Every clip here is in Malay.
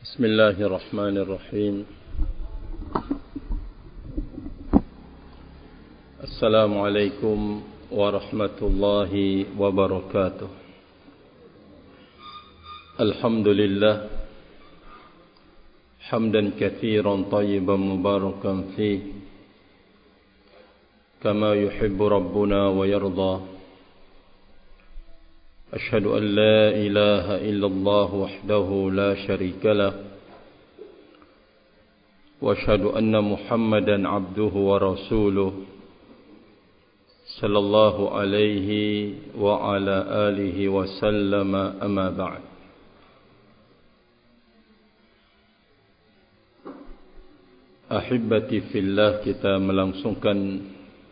بسم الله الرحمن الرحيم. السلام عليكم ورحمة الله وبركاته. الحمد لله حمدا كثيرا طيبا مباركا فيه كما يحب ربنا ويرضى. أشهد أن لا إله إلا الله وحده لا شريك له وأشهد أن محمدا عبده ورسوله صلى الله عليه وعلى آله وسلم. أما بعد. Ahibati fillah, kita melangsungkan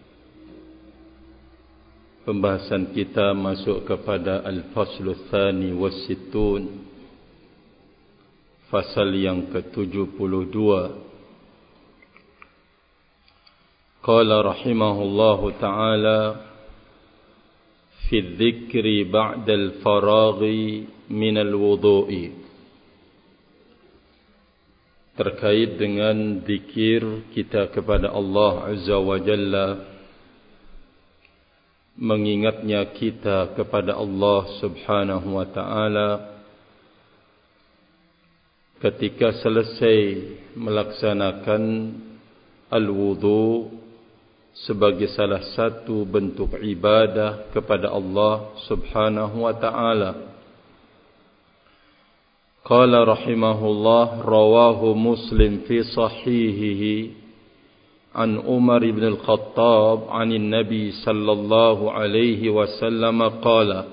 pembahasan kita masuk kepada Al-Faslu Tsani was-Sittun, fasal yang ke-72. Qala rahimahullahu ta'ala fi dzikri ba'da al-faraghi min al-wudu'i, terkait dengan zikir kita kepada Allah Azza wa Jalla, mengingatnya kita kepada Allah Subhanahu wa ta'ala ketika selesai melaksanakan al-wudu sebagai salah satu bentuk ibadah kepada Allah Subhanahu wa ta'ala. Qala rahimahullah, rawahu Muslim fi sahihihi an Umar ibn al-Khattab an Nabi sallallahu alaihi wasallam qala.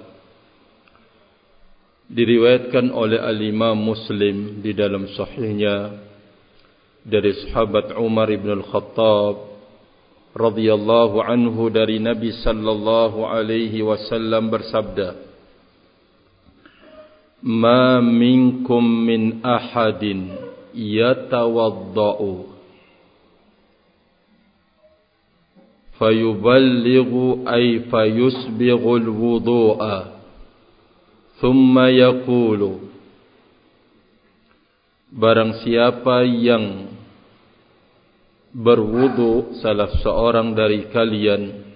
Diriwayatkan oleh al-Imam Muslim di dalam sahihnya dari sahabat Umar ibn al-Khattab radhiyallahu anhu dari Nabi sallallahu alaihi wasallam bersabda, ma minkum min ahadin yatawadda'u fayuballighu ay fayusbighul wudu'a thumma yaqulu, barang siapa yang berwudu salah seorang dari kalian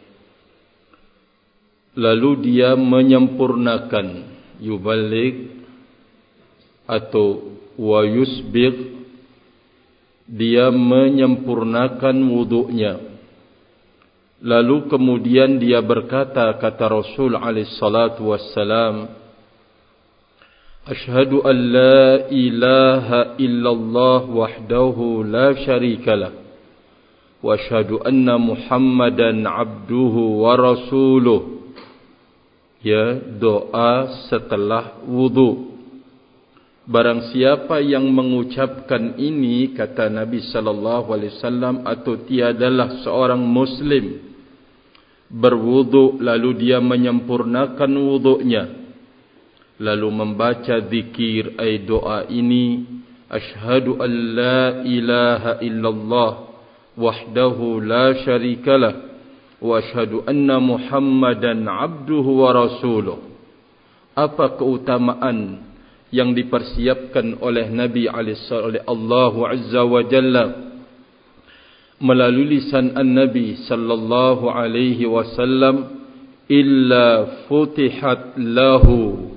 lalu dia menyempurnakan, yuballigh atau wa yusbigh, dia menyempurnakan wudunya, lalu kemudian dia berkata, kata Rasul alaihi salatu wassalam, asyhadu an la ilaha illallah wahdahu la syarikalah wa asyhadu anna Muhammadan abduhu wa rasuluh. Ya, doa setelah wudu. Barang siapa yang mengucapkan ini, kata Nabi sallallahu alaihi wasallam, atau tiadalah seorang muslim berwudu lalu dia menyempurnakan wudunya, lalu membaca zikir ay doa ini, asyhadu an la ilaha illallah wahdahu la syarikalah wa asyhadu anna Muhammadan abduhu wa rasuluh. Apa keutamaan yang dipersiapkan oleh Nabi oleh Allah Azza wa Jalla melalui lisan An-Nabi sallallahu alaihi wasallam, illa futihat lahu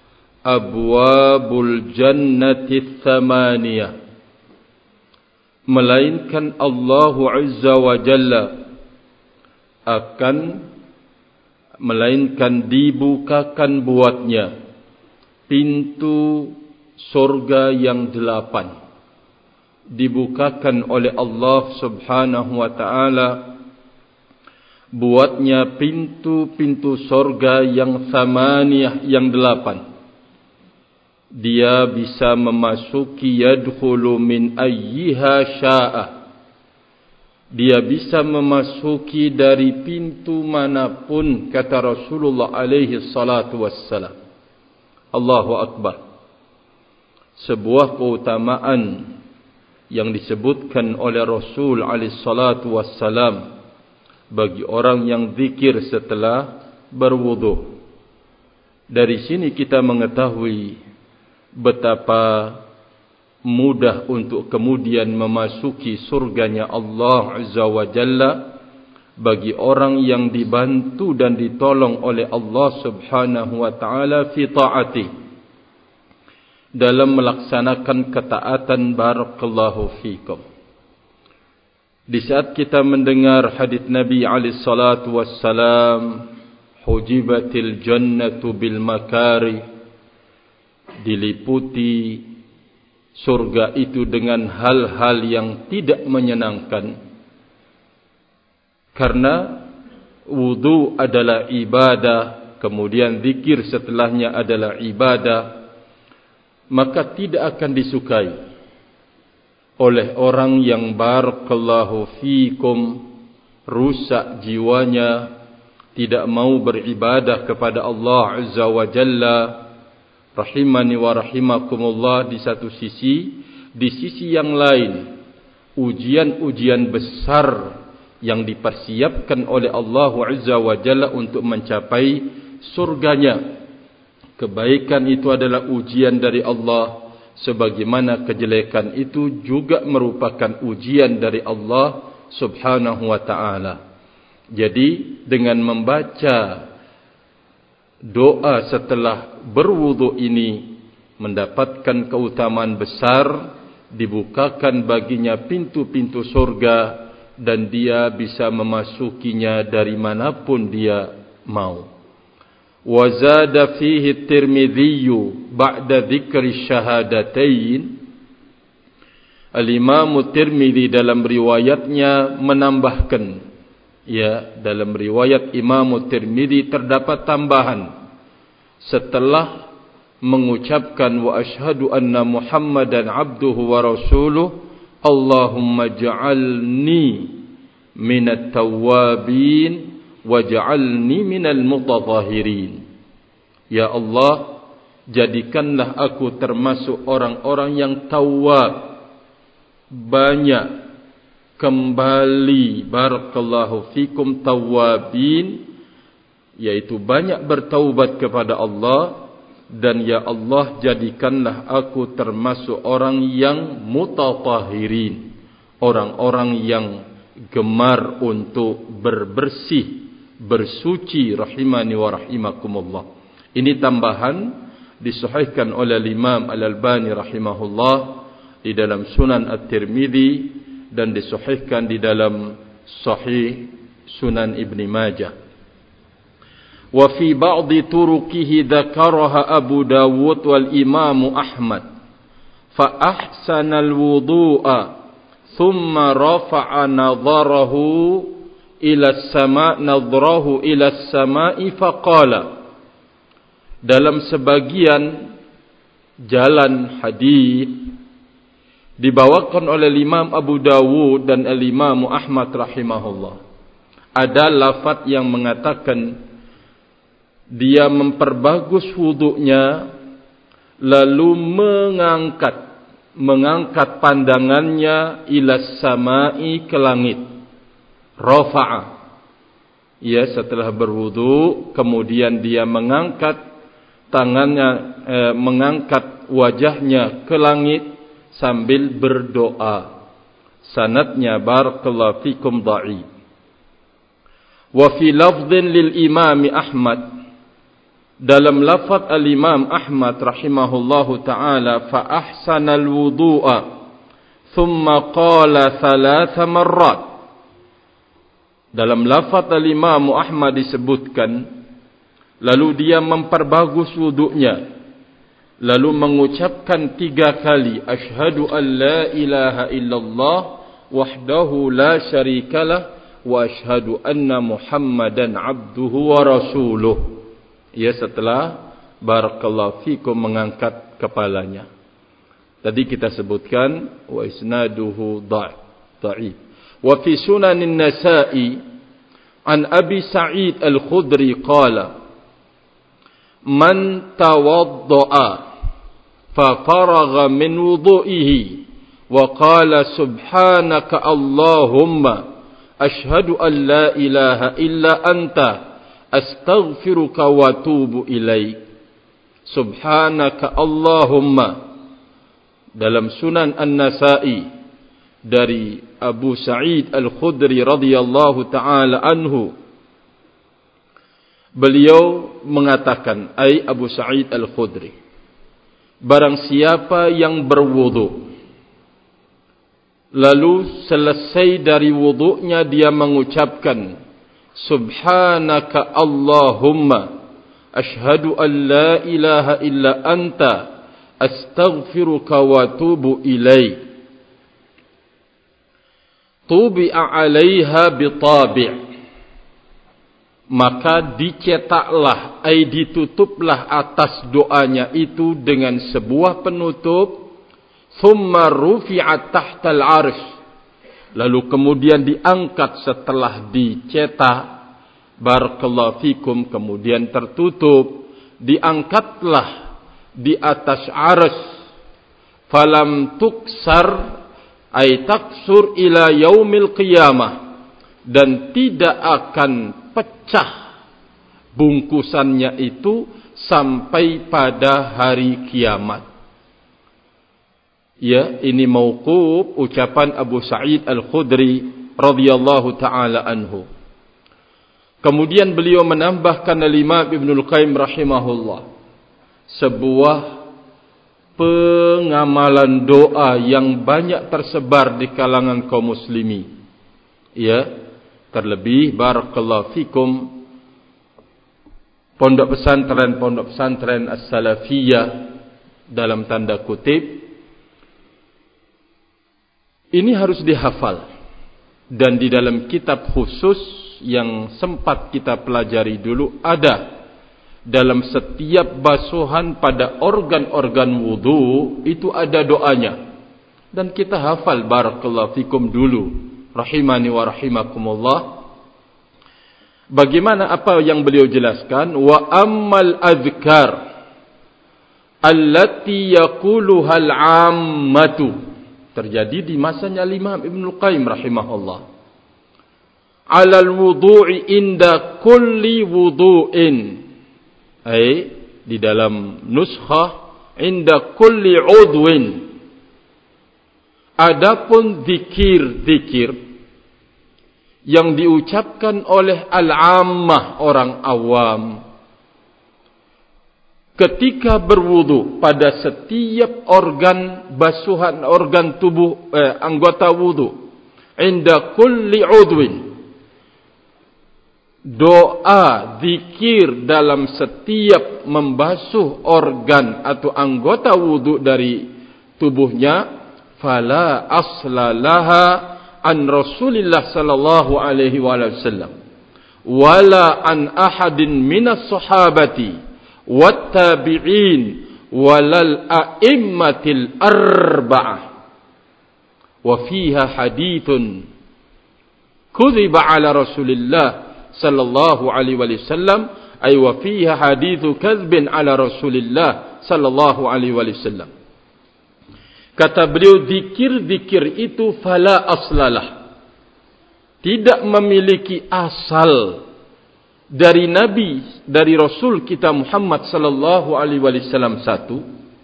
abwabul jannati tsamaniyah, melainkan Allah Azza wa Jalla melainkan dibukakan buatnya pintu surga yang 8, dibukakan oleh Allah Subhanahu wa ta'ala buatnya pintu-pintu surga yang tsamaniyah, yang 8. Dia bisa memasuki, yadkhulu min ayyiha sya'a, dia bisa memasuki dari pintu manapun, kata Rasulullah alaihi salatu wassalam. Allahu Akbar. Sebuah keutamaan yang disebutkan oleh Rasul alaihi salatu wassalam bagi orang yang zikir setelah berwudu. Dari sini kita mengetahui betapa mudah untuk kemudian memasuki surganya Allah Azza wa Jalla bagi orang yang dibantu dan ditolong oleh Allah Subhanahu wa taala fi taati, dalam melaksanakan ketaatan. Barakallahu fikum. Di saat kita mendengar hadis Nabi alaihi salatu wassalam, hujibatil jannatu bil makari, diliputi surga itu dengan hal-hal yang tidak menyenangkan, karena wudu adalah ibadah, kemudian zikir setelahnya adalah ibadah, maka tidak akan disukai oleh orang yang barakallahu fikum rusak jiwanya, tidak mau beribadah kepada Allah Azza wa Jalla. Rahimani wa rahimakumullah. Di satu sisi, di sisi yang lain, ujian-ujian besar yang dipersiapkan oleh Allah Azza wa Jalla untuk mencapai surganya. Kebaikan itu adalah ujian dari Allah, sebagaimana kejelekan itu juga merupakan ujian dari Allah Subhanahu wa ta'ala. Jadi dengan membaca doa setelah berwudu ini mendapatkan keutamaan besar, dibukakan baginya pintu-pintu surga dan dia bisa memasukinya dari manapun dia mau. Wa zada fihi Tirmidzi ba'da dzikri syahadatain. Al-Imam Tirmidzi dalam riwayatnya menambahkan, ya, dalam riwayat Imam Tirmidzi terdapat tambahan setelah mengucapkan wa asyhadu anna Muhammadan abduhu wa rasuluh, Allahumma ja'alni minat tawwabin waj'alni minal mutatahhirin. Ya Allah, jadikanlah aku termasuk orang-orang yang tawwab, banyak kembali, barakallahu fikum, tawwabin, yaitu banyak bertaubat kepada Allah. Dan ya Allah, jadikanlah aku termasuk orang yang mutatahhirin, orang-orang yang gemar untuk berbersih, bersuci. Rahimani wa rahimakumullah. Ini tambahan disahihkan oleh Imam Al-Albani rahimahullah di dalam Sunan At-Tirmidzi dan disahihkan di dalam Sahih Sunan Ibn Majah. Wa fi ba'di turuqihi dzakaraha Abu Dawud wal Imam Ahmad fa ahsana al-wudu'a thumma rafa'a nadharahu ila as-sama' nadrahu ila as-sama'i faqala. Dalam sebagian jalan hadis dibawakan oleh Imam Abu Dawud dan Imam Ahmad rahimahullah, ada lafaz yang mengatakan dia memperbagus wudunya lalu mengangkat pandangannya ila samai, ke langit. Rafa'a, ya, setelah berwudu kemudian dia mengangkat tangannya, mengangkat wajahnya ke langit sambil berdoa. Sanadnya barakallahu fikum dha'if. Wa fi lafdhin lil Imam Ahmad, dalam lafaz al-Imam Ahmad rahimahullahu ta'ala, fa ahsanal wudu'a thumma qala 3 marrat. Dalam lafaz al-Imam Ahmad disebutkan, lalu dia memperbagus wudunya, lalu mengucapkan 3 kali, asyhadu an la ilaha illallah wahdahu la syarikalah wa asyhadu anna Muhammadan abduhu wa rasuluh. Ya, setelah barakallahu fikum mengangkat kepalanya. Tadi kita sebutkan wa isnaduhu dha'if. Wa fi sunanin Nasa'i an Abi Sa'id Al-Khudri qala man tawadda'a fa faragha min wudu'ihi wa qala subhanaka Allahumma ashhadu an la ilaha illa anta astaghfiruka wa atubu ilaik. Subhanaka Allahumma dalam Sunan An-Nasa'i dari Abu Sa'id Al-Khudri radhiyallahu taala anhu, beliau mengatakan, ai Abu Sa'id Al-Khudri, barang siapa yang berwudu lalu selesai dari wudunya dia mengucapkan subhanaka Allahumma ashhadu an la ilaha illa anta astaghfiruka wa atubu ilaik, tubi'a 'alaiha bitabi', maka dicetaklah, ditutuplah atas doanya itu dengan sebuah penutup, thumma rufi'at tahtal 'arsy, lalu kemudian diangkat setelah dicetak, barakallahu fikum, kemudian tertutup, diangkatlah di atas 'arsy, falam tuksar ay taksur ila yaumil qiyamah, dan tidak akan pecah bungkusannya itu sampai pada hari kiamat. Ya, ini mauquf, ucapan Abu Sa'id Al-Khudri radhiyallahu taala anhu. Kemudian beliau menambahkan Al-Imam Ibnul Qayyim rahimahullah sebuah pengamalan doa yang banyak tersebar di kalangan kaum muslimi. Ya, terlebih barakallahu fikum pondok pesantren as-salafiyah dalam tanda kutip ini harus dihafal, dan di dalam kitab khusus yang sempat kita pelajari dulu ada dalam setiap basuhan pada organ-organ wudu itu ada doanya, dan kita hafal barakallahu fikum dulu rahimani wa rahimakumullah. Bagaimana apa yang beliau jelaskan, wa ammal adhkar allati yaquluha al-ammatu, terjadi di masanya Imam Ibnul Qayyim rahimahullah, alal wudu'i inda kulli wudu'in, di dalam nuskhah inda kulli udwin. Adapun zikir-zikir yang diucapkan oleh al-ammah, orang awam, ketika berwudu pada setiap organ basuhan, organ tubuh, anggota wudu, inda kulli udwin, doa, zikir dalam setiap membasuh organ atau anggota wudu dari tubuhnya, fala asla laha an Rasulillah sallallahu alaihi wasallam wala an ahadin minas sahabati wat tabi'in walal a'immatil arba'ah, wa fiha hadithun kudhiba ala Rasulillah sallallahu alaihi wasallam, ay wa fiha hadithu kadhbin ala Rasulillah sallallahu alaihi wasallam. Kata beliau, zikir-zikir itu fala aslalah, tidak memiliki asal dari Nabi, dari Rasul kita Muhammad sallallahu alaihi wasallam, satu.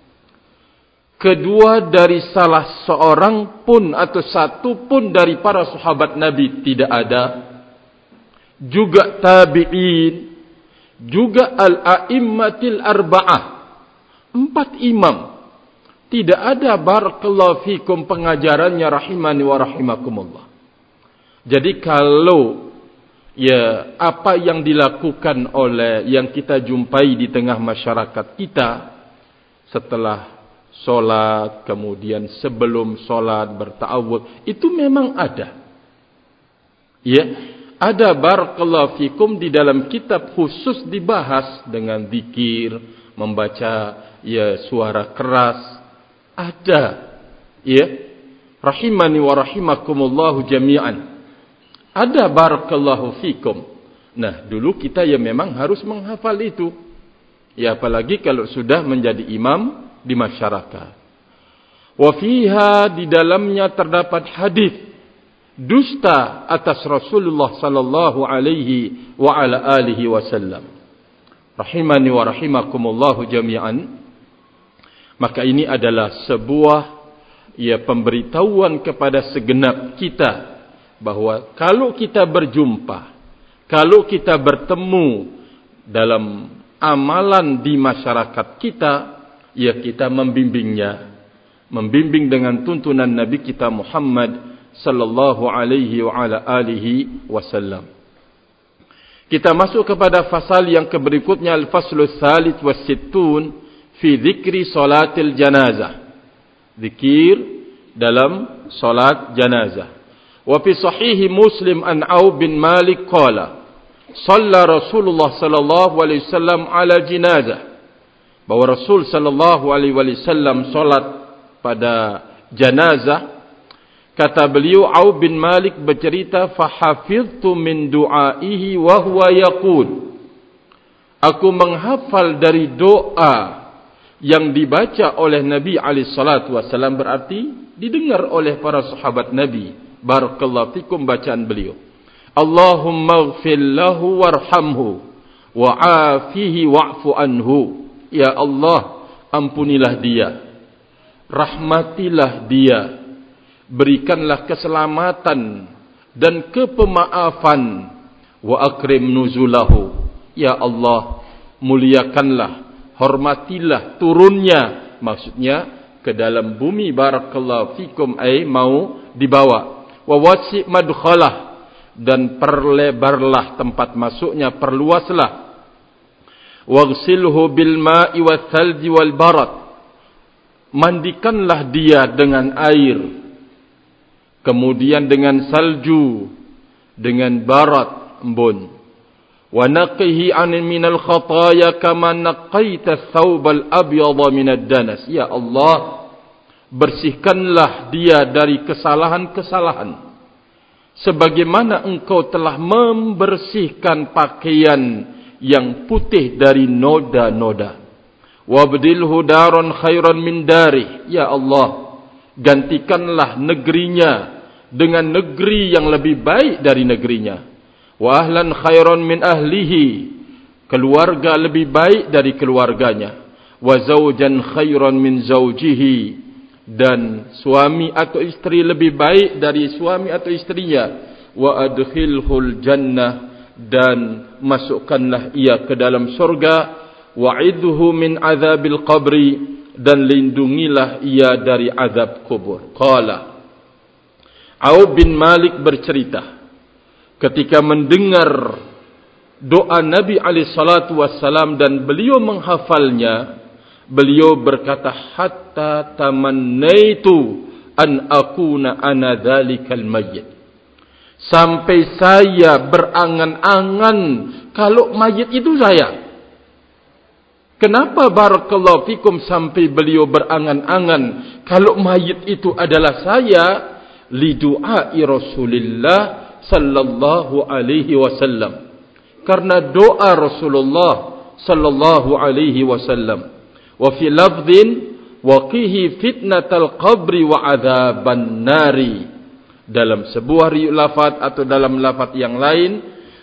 Kedua, dari salah seorang pun atau satu pun dari para sahabat Nabi tidak ada. Juga tabi'in, juga al-a'immatil arba'ah, 4 imam. Tidak ada barakallahu fikum pengajarannya rahimani wa rahimakumullah. Jadi kalau ya apa yang dilakukan oleh, yang kita jumpai di tengah masyarakat kita setelah solat, kemudian sebelum solat berta'awudz, itu memang ada. Ya, ada barakallahu fikum di dalam kitab khusus dibahas dengan zikir, membaca ya suara keras. Ada, ya, rahimani wa rahimakumullahu jami'an. Ada barakallahu fikum. Nah, dulu kita ya memang harus menghafal itu. Ya, apalagi kalau sudah menjadi imam di masyarakat. Wa fiha, di dalamnya terdapat hadis dusta atas Rasulullah sallallahu alaihi wa ala alihi wasallam. Rahimani wa rahimakumullahu jami'an. Maka ini adalah sebuah ia pemberitahuan kepada segenap kita bahwa kalau kita berjumpa, kalau kita bertemu dalam amalan di masyarakat kita, ya kita membimbingnya, membimbing dengan tuntunan Nabi kita Muhammad sallallahu alaihi wa ala alihi wasallam. Kita masuk kepada fasal yang berikutnya, al-faslu tsalits was sittun fi dzikri salatil janazah. Zikir dalam salat janazah. Wa fi sahih Muslim an Auf bin Malik qala shalla Rasulullah sallallahu alaihi wasallam ala janazah. Bahwa Rasul sallallahu alaihi wasallam salat pada janazah. Kata beliau, Auf bin Malik bercerita, fahafiztu min du'aihi wa huwa yaqul, aku menghafal dari doa yang dibaca oleh Nabi alaihi salatu wasallam, berarti didengar oleh para sahabat Nabi. Barakallahu fikum, bacaan beliau, Allahumma ighfir lahu warhamhu wa'afihi wa'fu anhu. Ya Allah, ampunilah dia, rahmatilah dia, berikanlah keselamatan dan kepemaafan, wa akrim nuzulahu. Ya Allah, muliakanlah, hormatilah turunnya, maksudnya ke dalam bumi. Barakallahu fikum, ay mau dibawa. Wa wasi' madkhalah, dan perlebarlah tempat masuknya, perluaslah. Waghsilhu bil ma'i wath thalji wal barad, mandikanlah dia dengan air, kemudian dengan salju, dengan barat, embun. Wa naqihi an minal khataaya kama naqaita thawbal abyadha minad danas. Ya Allah, bersihkanlah dia dari kesalahan-kesalahan sebagaimana engkau telah membersihkan pakaian yang putih dari noda-noda. Wabdilhu daran khairan min darih. Ya Allah, gantikanlah negerinya dengan negeri yang lebih baik dari negerinya. Wa ahlan khairan min ahlihi, keluarga lebih baik dari keluarganya. Wa zawjan khairan min zawjihi, dan suami atau istri lebih baik dari suami atau istrinya. Wa adkhilhul jannah, dan masukkanlah ia ke dalam surga. Wa'idhu min azabil qabri, dan lindungilah ia dari azab kubur. Qala, Auf bin Malik bercerita, ketika mendengar doa Nabi alaihi salatu wassalam dan beliau menghafalnya, beliau berkata, hatta tamannaitu an akuna ana dzalikal mayyit, sampai saya berangan-angan kalau mayit itu saya. Kenapa barakallahu fikum sampai beliau berangan-angan kalau mayit itu adalah saya? Li du'ai Rasulillah sallallahu alaihi wasallam, karena doa Rasulullah sallallahu alaihi wasallam. Wa fi lafdhin waqihi fitnatal qabri wa adzaban nari, dalam sebuah lafaz atau dalam lafaz yang lain,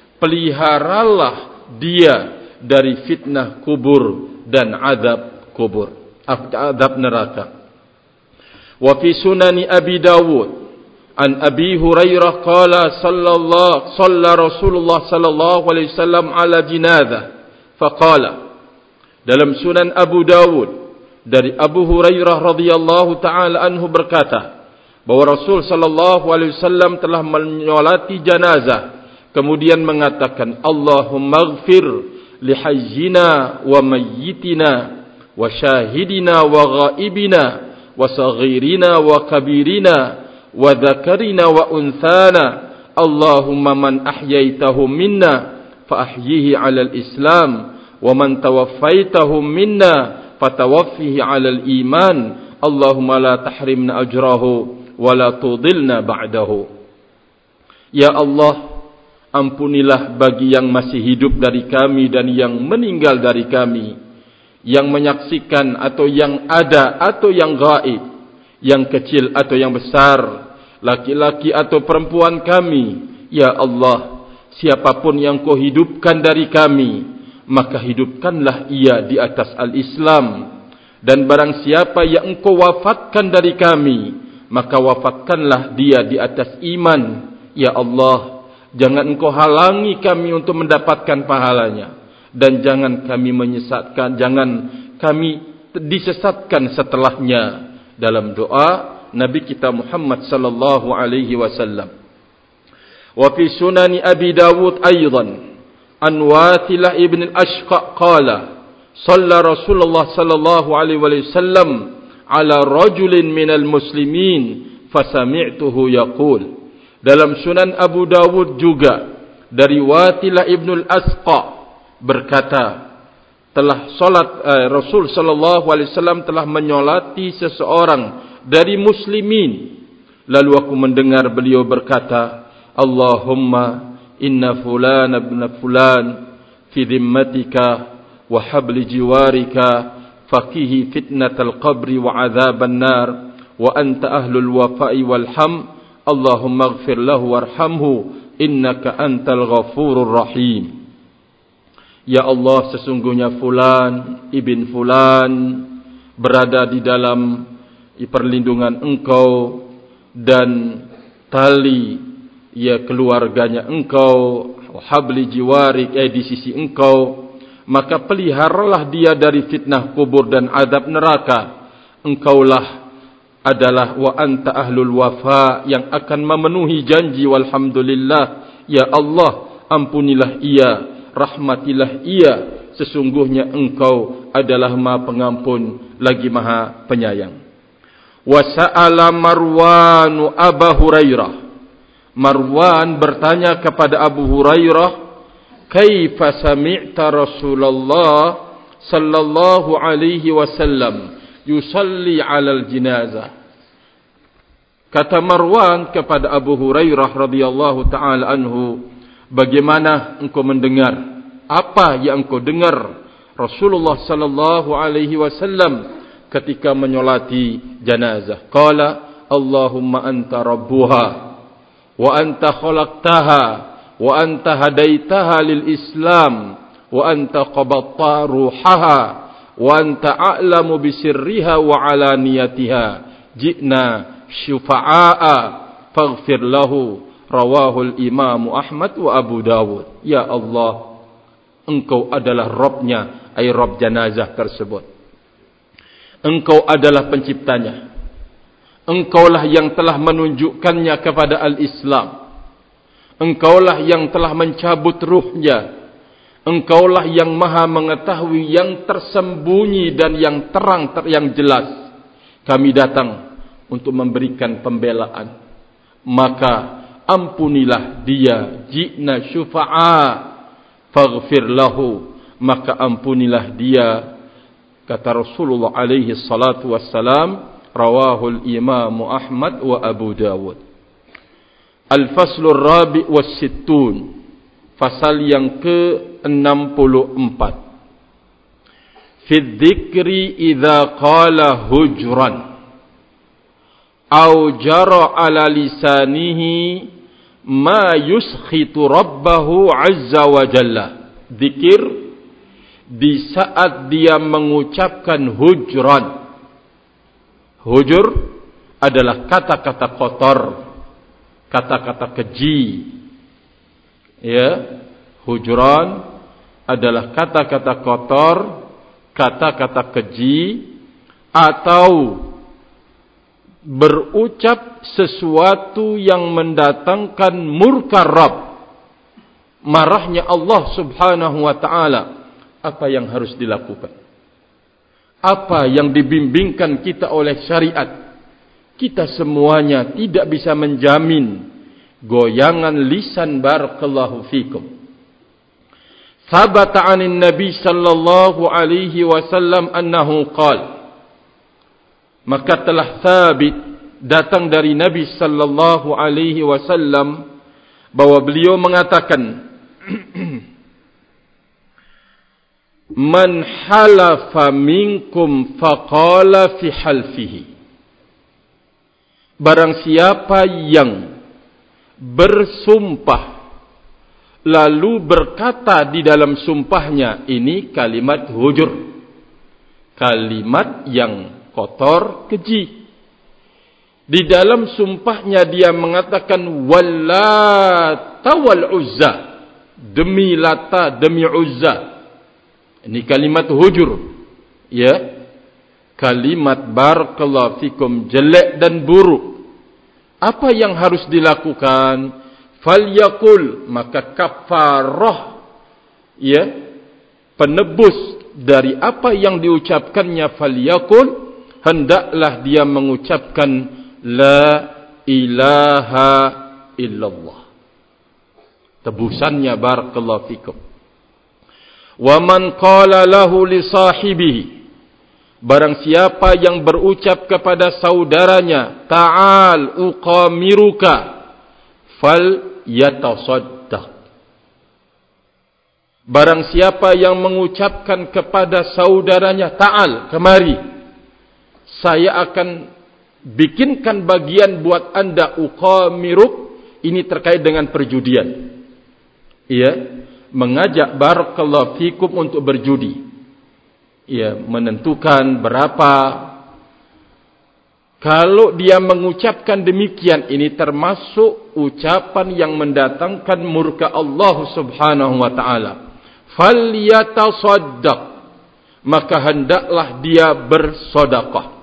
peliharalah dia dari fitnah kubur dan azab kubur, azab neraka. Wa fi sunani Abi Dawud an Abi Hurairah qala salla Rasulullah sallallahu alaihi wasallam ala janazah faqala, dalam sunan Abu Dawud dari Abu Hurairah radhiyallahu taala anhu berkata bahwa Rasul sallallahu alaihi wasallam telah menyolati janazah, kemudian mengatakan, Allahumma ighfir li hayyina wa mayyitina wa syahidina wa ghaibina wa saghirina wa kabirina wa dzakarina wa unthana, Allahumma man ahyaitahum minna fa ahyihi 'alal Islam wa man tawaffaytahum minna fatawaffihi 'alal iman, Allahumma la tahrimna ajrahu wa la tudilna ba'dahu. Ya Allah, ampunilah bagi yang masih hidup dari kami dan yang meninggal dari kami, yang menyaksikan atau yang ada atau yang gaib, yang kecil atau yang besar, laki-laki atau perempuan kami. Ya Allah, siapapun yang kau hidupkan dari kami, maka hidupkanlah ia di atas al-Islam. Dan barang siapa yang engkau wafatkan dari kami, maka wafatkanlah dia di atas iman. Ya Allah, jangan Engkau halangi kami untuk mendapatkan pahalanya, dan jangan kami menyesatkan, jangan kami disesatkan setelahnya. Dalam doa Nabi kita Muhammad sallallahu alaihi wasallam. Wa fi Sunan Abi Dawud aidan an Wathilah ibn al-Ashqa qala shalla Rasulullah sallallahu alaihi wasallam ala rajulin minal muslimin fasami'tuhu yaqul. Dalam Sunan Abu Dawud juga dari Wathilah ibn al-Ashqa berkata, telah salat Rasul sallallahu alaihi wasallam telah menyolati seseorang dari muslimin. Lalu aku mendengar beliau berkata, Allahumma inna fulan ibn fulan fi dhimmatika wa habli jiwarika faqihi fitnatal qabri wa adzaban nar wa anta ahlul wafa'i wal ham. Allahumma ighfir lahu warhamhu innaka antal ghafurur rahim. Ya Allah, sesungguhnya fulan ibn fulan berada di dalam perlindungan Engkau dan tali keluarganya Engkau, habli jiwarik di sisi Engkau, maka peliharalah dia dari fitnah kubur dan azab neraka. Engkaulah adalah wa anta ahlul wafa, yang akan memenuhi janji. Walhamdulillah. Ya Allah, ampunilah ia, rahmatilah ia, sesungguhnya Engkau adalah Maha Pengampun lagi Maha Penyayang. Wa sa'ala Marwan Abu Hurairah. Marwan bertanya kepada Abu Hurairah, kaifa sami'ta Rasulullah sallallahu alaihi wasallam yusalli 'alal jinazah. Kata Marwan kepada Abu Hurairah radhiyallahu taala anhu, bagaimana engkau mendengar? Apa yang engkau dengar Rasulullah sallallahu alaihi wasallam ketika menyolati janazah? Qala Allahumma anta rabbuha wa anta khalaqtaha wa anta hadaitaha lil Islam wa anta qabadta ruhaha wa anta a'lamu bisirriha wa alaniyatiha ji'na syufa'a faghfir lahu. Rawahul Imam Ahmad wa Abu Dawud. Ya Allah, Engkau adalah Rabbnya, ay Rabb janazah tersebut. Engkau adalah penciptanya. Engkaulah yang telah menunjukkannya kepada al-Islam. Engkaulah yang telah mencabut ruhnya. Engkaulah yang maha mengetahui yang tersembunyi dan yang terang, yang jelas. Kami datang untuk memberikan pembelaan. Maka ampunilah dia. Ji'na syufa'a faghfir lahu. Maka ampunilah dia. Kata Rasulullah alaihi salatu wassalam. Rawahul Imam Ahmad wa Abu Dawud. Al-Faslur Rabi' was-Sittun. Fasal yang ke-64. Fi dzikri idza qala hujran au jara ala lisanihi ma yuskhitu rabbahu azza wa jalla. Zikir di saat dia mengucapkan hujran. Hujur adalah kata-kata kotor, kata-kata keji. Ya, hujran adalah kata-kata kotor, kata-kata keji, atau berucap sesuatu yang mendatangkan murka Rabb, marahnya Allah subhanahu wa ta'ala. Apa yang harus dilakukan? Apa yang dibimbingkan kita oleh syariat? Kita semuanya tidak bisa menjamin goyangan lisan. Barakallahu fikum. Thabata 'anin Nabi sallallahu alaihi wasallam annahu qala. Maka telah sabit datang dari Nabi sallallahu alaihi wasallam bahwa beliau mengatakan, man halafa minkum faqala fi halfihi. Barang siapa yang bersumpah lalu berkata di dalam sumpahnya, ini kalimat hujur, kalimat yang kotor, keji. Di dalam sumpahnya dia mengatakan Wallata wal Uzza, demi Lata, demi Uzza. Ini kalimat hujur, ya, kalimat barakallahu fikum jelek dan buruk. Apa yang harus dilakukan? Falyakul, maka kafarah, ya, penebus dari apa yang diucapkannya falyakul, hendaklah dia mengucapkan la ilaha illallah. Tebusannya barakallahu fikum. Wa man qala lahu li sahibihi, barang siapa yang berucap kepada saudaranya, ta'al uqamiruka, fal yatasaddaq. Barang siapa yang mengucapkan kepada saudaranya, ta'al, kemari, saya akan bikinkan bagian buat anda, uqamiruk, ini terkait dengan perjudian. Iya, mengajak barakallahu fikum untuk berjudi. Iya, menentukan berapa. Kalau dia mengucapkan demikian, ini termasuk ucapan yang mendatangkan murka Allah Subhanahu wa taala. Falyatasaddaq, maka hendaklah dia bersedekah.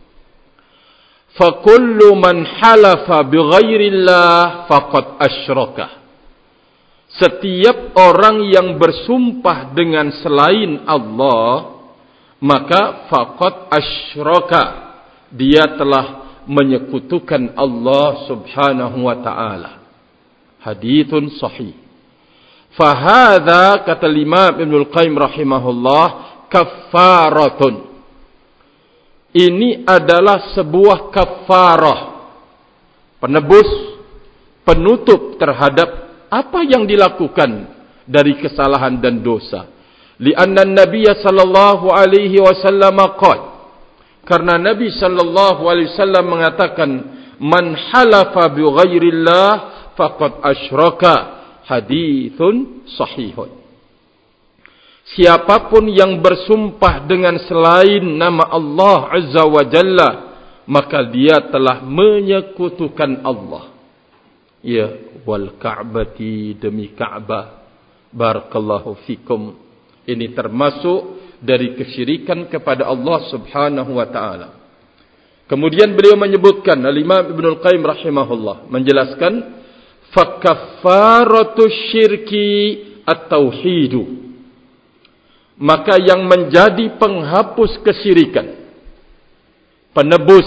Fakullu man halafa bighairillah faqad asyraka. Setiap orang yang bersumpah dengan selain Allah, maka faqad asyraka, dia telah menyekutukan Allah Subhanahu wa taala. Hadithun sahih. Fahadha, kata Imam Ibnul Qayyim rahimahullah, kaffaratun. Ini adalah sebuah kafarah, penebus, penutup terhadap apa yang dilakukan dari kesalahan dan dosa. Lianna Nabi sallallahu alaihi wasallam qala, karena Nabi sallallahu alaihi wasallam mengatakan, man halafa bi ghairillah faqad asyraka, hadithun sahihun. Siapapun yang bersumpah dengan selain nama Allah Azza wa Jalla, maka dia telah menyekutukan Allah. Ya, wal Ka'bati, demi Ka'bah. Barakallahu fikum. Ini termasuk dari kesyirikan kepada Allah Subhanahu wa taala. Kemudian beliau menyebutkan, Al-Imam Ibnul Qayyim rahimahullah menjelaskan, fa kaffaratu syirki at-tauhidu, maka yang menjadi penghapus kesyirikan, penebus,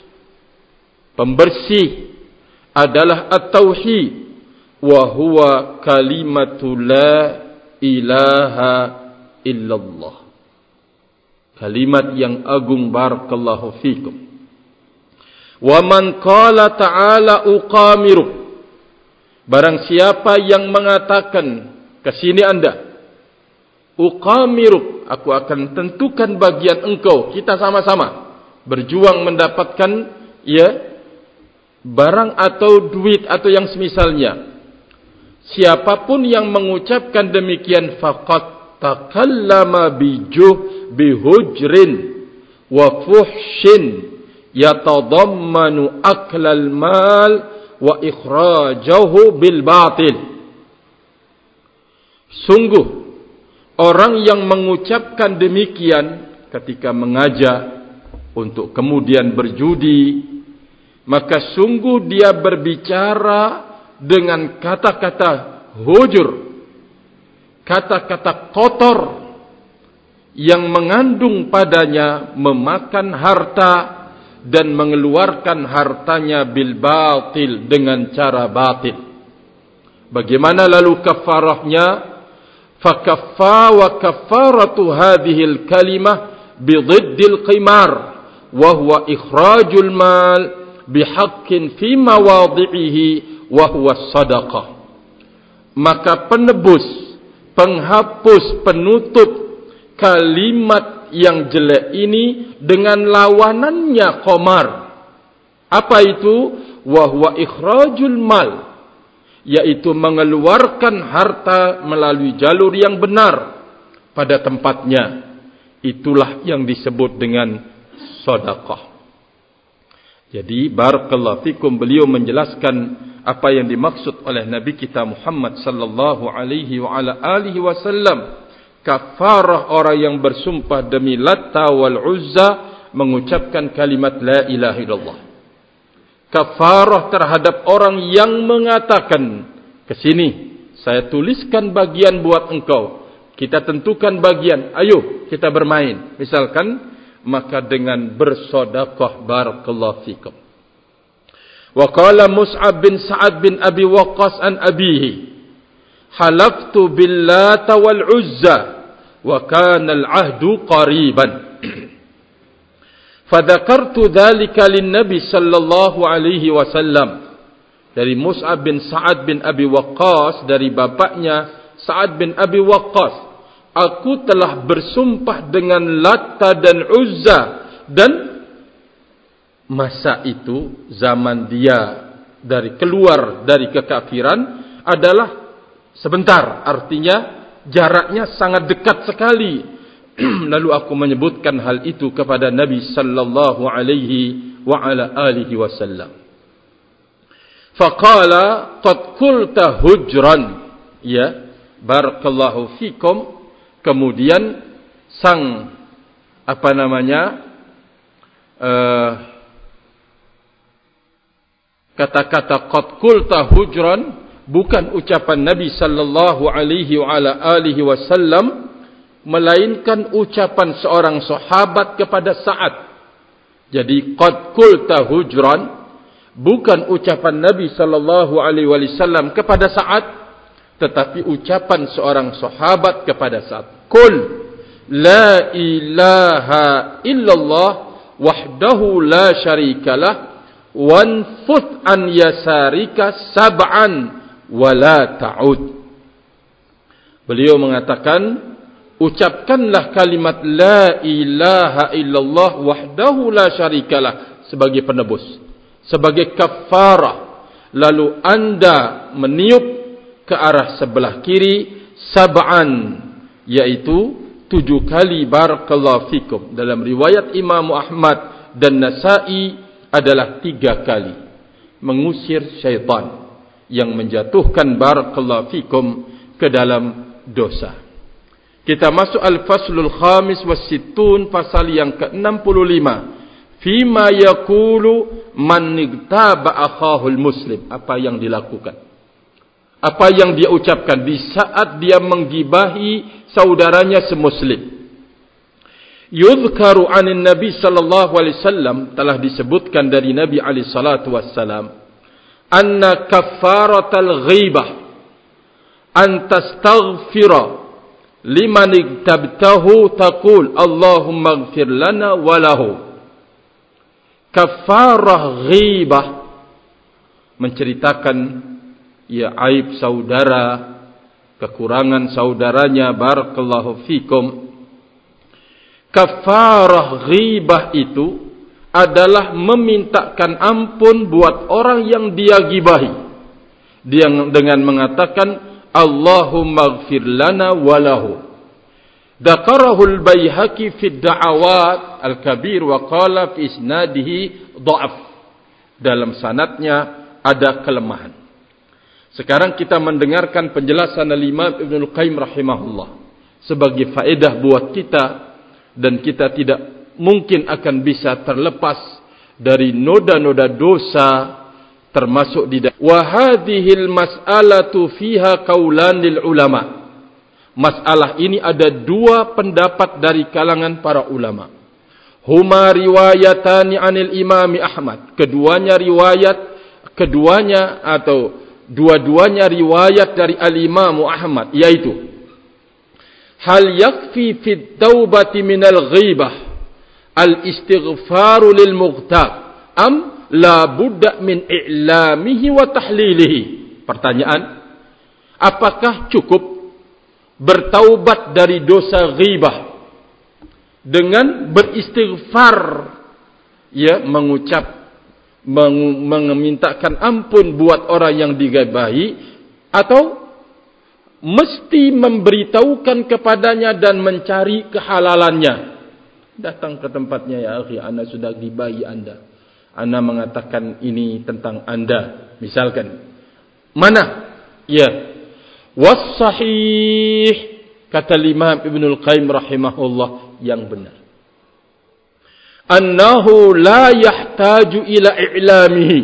pembersih adalah at-tauhid, wa huwa kalimatu la ilaha illallah. Kalimat yang agung, barakallahu fikum. Wa man qala ta'ala uqamiru, barang siapa yang mengatakan, kesini anda, uqamiruk, aku akan tentukan bagian engkau, kita sama-sama berjuang mendapatkan, ya, barang atau duit atau yang semisalnya. Siapapun yang mengucapkan demikian, faqad takallama bihujrin wa fuhshin yatadammanu aklal mal wa ikhrajahu bil batil. Sungguh orang yang mengucapkan demikian ketika mengajak untuk kemudian berjudi, maka sungguh dia berbicara dengan kata-kata hujur, kata-kata kotor yang mengandung padanya memakan harta dan mengeluarkan hartanya bil batil, dengan cara batil. Bagaimana lalu kafarahnya? Fakaffa wa kaffaratu hadhil kalimah bididdil qimar wa huwa ikhrajul mal bihaqqin fi mawadhi'ihi wa huwa sadaqah. Maka penebus, penghapus, penutup kalimat yang jelek ini dengan lawanannya qamar. Apa itu? Wa huwa ikhrajul mal, yaitu mengeluarkan harta melalui jalur yang benar pada tempatnya. Itulah yang disebut dengan sedekah. Jadi barakallahu fikum, beliau menjelaskan apa yang dimaksud oleh Nabi kita Muhammad sallallahu alaihi wa ala alihi wasallam. Kafarah orang yang bersumpah demi Latta wal Uzza mengucapkan kalimat la ilaha illallah. Kafarah terhadap orang yang mengatakan, ke sini saya tuliskan bagian buat engkau, kita tentukan bagian, ayo kita bermain misalkan, maka dengan bersedekah. Barakallahu fikum. Wa qala Mus'ab bin Sa'ad bin Abi Waqqas an abihi, halaftu bil Lata wal Uzza wa kana al ahdu qariban. Fadzakartu dzalika lin Nabi sallallahu alaihi wasallam. Dari Mus'ab bin Sa'ad bin Abi Waqqas, dari bapaknya Sa'ad bin Abi Waqqas, aku telah bersumpah dengan Latta dan Uzza, dan masa itu zaman dia dari keluar dari kekafiran adalah sebentar, artinya jaraknya sangat dekat sekali. Lalu aku menyebutkan hal itu kepada Nabi sallallahu alaihi wa ala alihi wasallam. Faqala qad qulta hujran, ya barakallahu fikum. Kemudian sang kata-kata qad qulta hujran bukan ucapan Nabi sallallahu alaihi wa ala alihi wasallam, melainkan ucapan seorang sahabat kepada Sa'ad. Jadi qad qulta hujran bukan ucapan Nabi sallallahu alaihi wasallam kepada Sa'ad, tetapi ucapan seorang sahabat kepada Sa'ad. Qul la ilaha illallah wahdahu la syarikalah wanfut an yasarika sab'an wa la ta'ud. Beliau mengatakan, ucapkanlah kalimat la ilaha illallah wahdahu la syarikalah sebagai penebus, sebagai kafarah. Lalu anda meniup ke arah sebelah kiri sab'an, yaitu 7 kali. Barakallahu fikum. Dalam riwayat Imam Ahmad dan Nasa'i adalah 3 kali, mengusir syaitan yang menjatuhkan barakallahu fikum ke dalam dosa. Kita masuk al-faslul khamis was-sittun, pasal yang ke-65. Fima yaqulu man igtaba akhahul muslim. Apa yang dilakukan, apa yang dia ucapkan di saat dia menggibahi saudaranya semuslim. Yuzkaru anin Nabi sallallahu alaihi wasallam, telah disebutkan dari Nabi alaihi salatu wassalam, anna kaffaratal ghibah an tastaghfira liman igtabtahu taqul Allahumma ighfir lana wa lahu. Kafarah ghibah menceritakan ya aib saudara, kekurangan saudaranya. Barakallahu fikum. Kafarah ghibah itu adalah memintakan ampun buat orang yang dia gibahi, dia dengan mengatakan Allahumma ighfir lana wa lahu. Dzakarahu al-Baihaqi fi ad-Da'awat al-Kabir wa qala fi isnadihi dha'af. Dalam sanadnya ada kelemahan. Sekarang kita mendengarkan penjelasan Al-Imam Ibnul Qayyim rahimahullah sebagai faedah buat kita, dan kita tidak mungkin akan bisa terlepas dari noda-noda dosa, termasuk di dalam wa hadhil mas'alatu fiha qaulan lil ulama. Masalah ini ada 2 pendapat dari kalangan para ulama. Huma riwayatani anil Imam Ahmad. Keduanya dua-duanya riwayat dari al-Imam Ahmad, yaitu hal yakfi fit taubati minal ghibah al-istighfaru lil mughtab am la budda min i'lamihi wa tahlilihi. Pertanyaan, apakah cukup bertaubat dari dosa ghibah dengan beristighfar, ya memintakan ampun buat orang yang digibahi, atau mesti memberitahukan kepadanya dan mencari kehalalannya? Datang ke tempatnya, ya akhi, anda sudah gibahi anda, ana mengatakan ini tentang anda, misalkan. Mana? Ya. Was-sahih, kata Imam Ibnul Qayyim rahimahullah, yang benar. Annahu la yahtaju ila i'lamihi.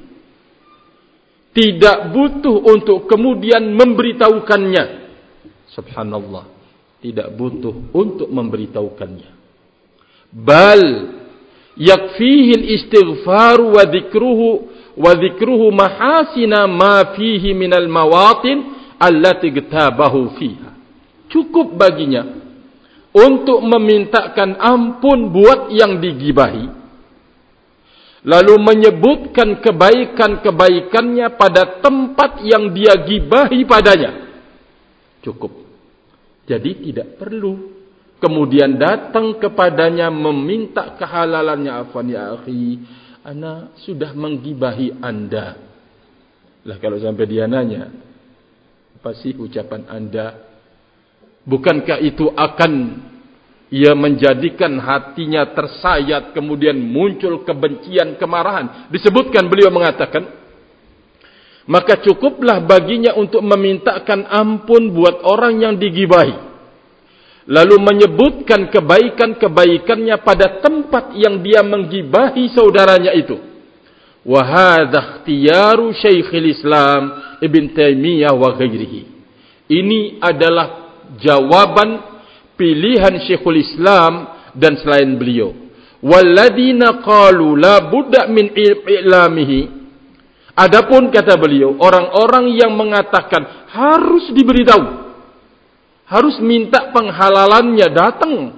Tidak butuh untuk kemudian memberitahukannya. Subhanallah. Tidak butuh untuk memberitahukannya. Bal yakfihi al-istighfar wa dhikruhu mahasina ma fihi minal mawatin allati gtabahu fiha. Cukup baginya untuk memintakan ampun buat yang digibahi, lalu menyebutkan kebaikan-kebaikannya pada tempat yang dia gibahi padanya. Cukup. Jadi tidak perlu kemudian datang kepadanya meminta kehalalannya. Afwan ya akhi, ana sudah menggibahi anda. Lah kalau sampai dia nanya, apa sih ucapan anda? Bukankah itu akan ia menjadikan hatinya tersayat, kemudian muncul kebencian, kemarahan? Disebutkan beliau mengatakan, maka cukuplah baginya untuk memintakan ampun buat orang yang digibahi, lalu menyebutkan kebaikan-kebaikannya pada tempat yang dia menggibahi saudaranya itu. Wa hadza ikhtiyaru Syekhul Islam Ibn Taimiyah wa ghairihi. Ini adalah jawaban pilihan Syekhul Islam dan selain beliau. Walladzina qalu la budda min i'lamihi. Adapun kata beliau, orang-orang yang mengatakan harus diberitahu, harus minta penghalalannya datang.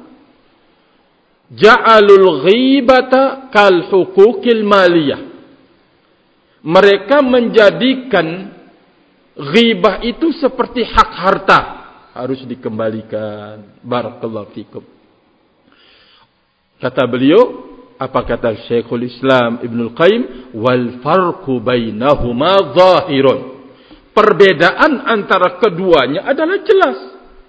Ja'alul ghibata kal huquqil maliyah. Mereka menjadikan ghibah itu seperti hak harta, harus dikembalikan. Barakallahu fikum. Kata beliau, apa kata Syekhul Islam Ibnul Qayyim? Wal farqu bainahuma zahirun. Perbedaan antara keduanya adalah jelas.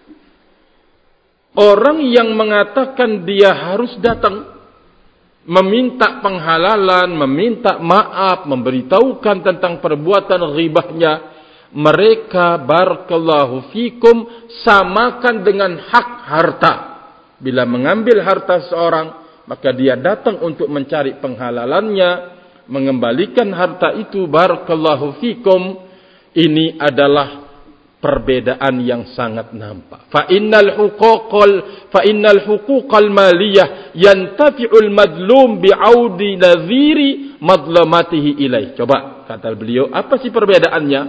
Orang yang mengatakan dia harus datang meminta penghalalan, meminta maaf, memberitahukan tentang perbuatan ghibahnya, mereka barakallahu fikum samakan dengan hak harta. Bila mengambil harta seorang, maka dia datang untuk mencari penghalalannya, mengembalikan harta itu. Barakallahu fikum. Ini adalah perbedaan yang sangat nampak. Fa innal huquqal maliyah yantafi'ul madlum bi'audi nadhiri madlamatihi ilaih. Coba kata beliau, apa sih perbedaannya?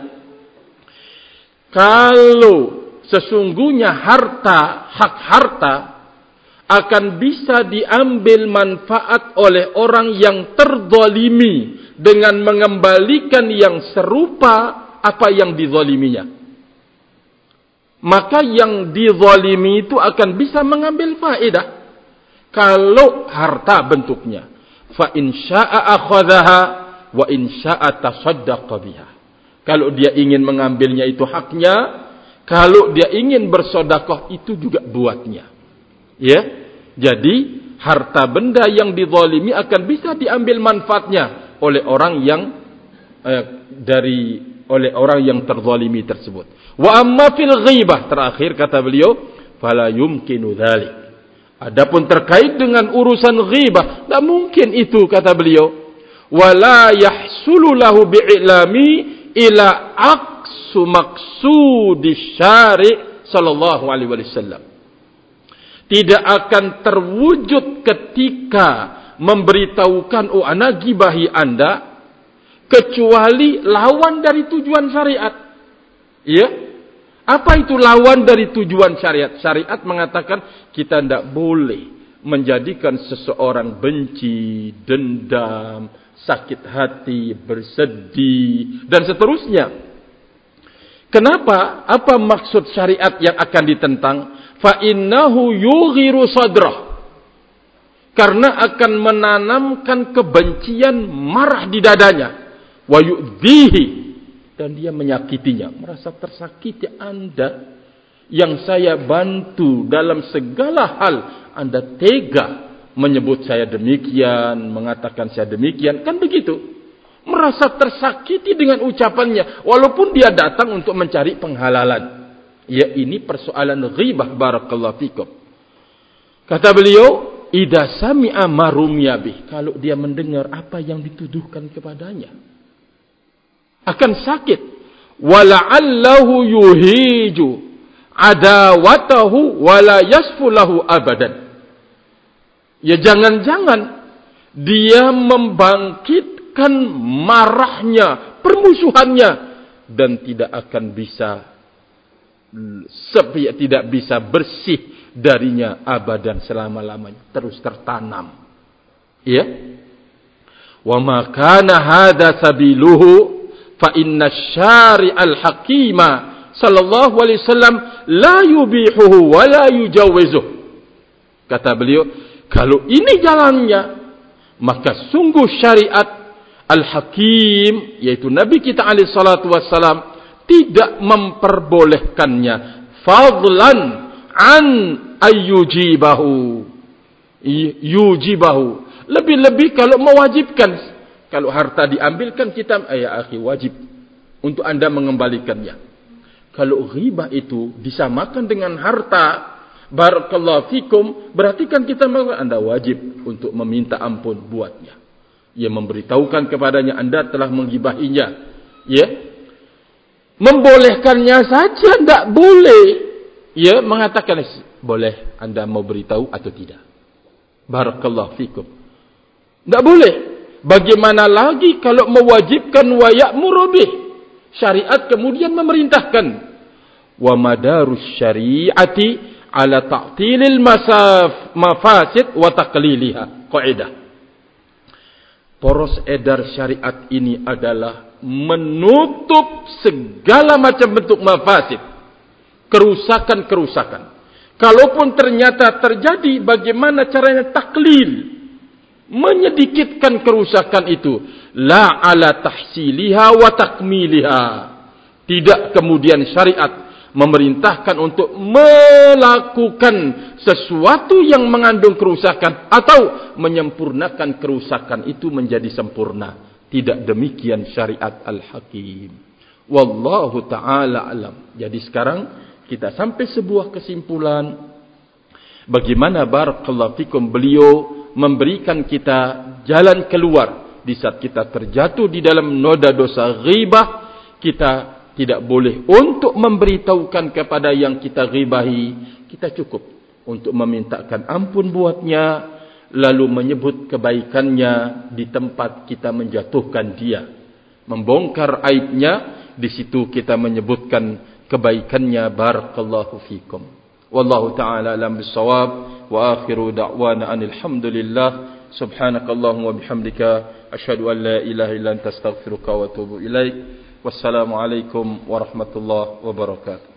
Kalau sesungguhnya harta, hak harta akan bisa diambil manfaat oleh orang yang terzalimi dengan mengembalikan yang serupa apa yang dizaliminya, maka yang dizalimi itu akan bisa mengambil faedah. Kalau harta bentuknya, fa in syaa'a akhadhaha wa in syaa'a tasaddaqa biha. Kalau dia ingin mengambilnya itu haknya, kalau dia ingin bersedekah itu juga buatnya. Ya, jadi harta benda yang dizalimi akan bisa diambil manfaatnya oleh orang yang oleh orang yang terzalimi tersebut. Wa amma fil ghibah, terakhir kata beliau, fala yumkinu dzalik. Adapun terkait dengan urusan ghibah, tidak mungkin itu kata beliau. Wala yahsulu lahu bi'ilami ila aqsu maqsudi syari' sallallahu alaihi wasallam. Tidak akan terwujud ketika memberitahukan, oh ana gibahi anda, kecuali lawan dari tujuan syariat. Ya? Apa itu lawan dari tujuan syariat? Syariat mengatakan kita tidak boleh menjadikan seseorang benci, dendam, sakit hati, bersedih, dan seterusnya. Kenapa? Apa maksud syariat yang akan ditentang? Fa innahu yughiru sadrah. Karena akan menanamkan kebencian, marah di dadanya. Wa yu'dhihi, dan dia menyakitinya, merasa tersakiti. Anda yang saya bantu dalam segala hal, Anda tega menyebut saya demikian, mengatakan saya demikian, kan begitu. Merasa tersakiti dengan ucapannya, walaupun dia datang untuk mencari penghalalan. Ya, ini persoalan ghibah, barakallahu fikum. Kata beliau, idza sami'a marumiya bih, kalau dia mendengar apa yang dituduhkan kepadanya, akan sakit. Wala'allahu yuhiju adawatahu wala yasfu lahu abadan. Ya, jangan-jangan dia membangkitkan marahnya, permusuhannya, dan tidak akan bisa tidak bisa bersih darinya abadan, selama-lamanya, terus tertanam. Ya. Wa ma kana hadza sabiluhu fa inna syari'al hakima sallallahu alaihi wasallam la yubihuhu wa la yujawizuh. Kata beliau, kalau ini jalannya, maka sungguh syariat al-hakim, yaitu Nabi kita alaihi salatu wassalam, tidak memperbolehkannya. Fadlan an ayyujibahu. Yujibahu. Lebih-lebih kalau mewajibkan. Kalau harta diambilkan kita, ya akhi, wajib untuk anda mengembalikannya. Kalau ghibah itu disamakan dengan harta, barakallahu fikum, berarti kan kita, anda wajib untuk meminta ampun buatnya. Ya, memberitahukan kepadanya anda telah menggibahinya. Ya, membolehkannya saja tidak boleh. Ya, mengatakan boleh anda mau beritahu atau tidak. Barakallahu fikum. Tidak boleh. Bagaimana lagi kalau mewajibkan wa ya'muru bih? Syariat kemudian memerintahkan. Wa madarus syari'ati ala ta'tilil mafasid wa taqliliha. Qaidah. Poros edar syariat ini adalah menutup segala macam bentuk mafasid, kerusakan-kerusakan. Kalaupun ternyata terjadi, bagaimana caranya taklil, menyedikitkan kerusakan itu. La ala tahsiliha wa takmiliha. Tidak kemudian syariat memerintahkan untuk melakukan sesuatu yang mengandung kerusakan atau menyempurnakan kerusakan itu menjadi sempurna. Tidak demikian syariat al-hakim. Wallahu ta'ala alam. Jadi sekarang kita sampai sebuah kesimpulan. Bagaimana barakallahu fikum beliau memberikan kita jalan keluar di saat kita terjatuh di dalam noda dosa ghibah. Kita tidak boleh untuk memberitahukan kepada yang kita ghibahi. Kita cukup untuk memintakan ampun buatnya, lalu menyebut kebaikannya di tempat kita menjatuhkan dia, membongkar aibnya. Di situ kita menyebutkan kebaikannya. Barakallahu fikum. Wallahu ta'ala alam bissawab. Wa akhiru da'wana anil hamdulillah. Subhanakallahumma wa bihamdika asyhadu an la ilaha illa anta astaghfiruka wa atubu ilaik. Wassalamualaikum warahmatullahi wabarakatuh.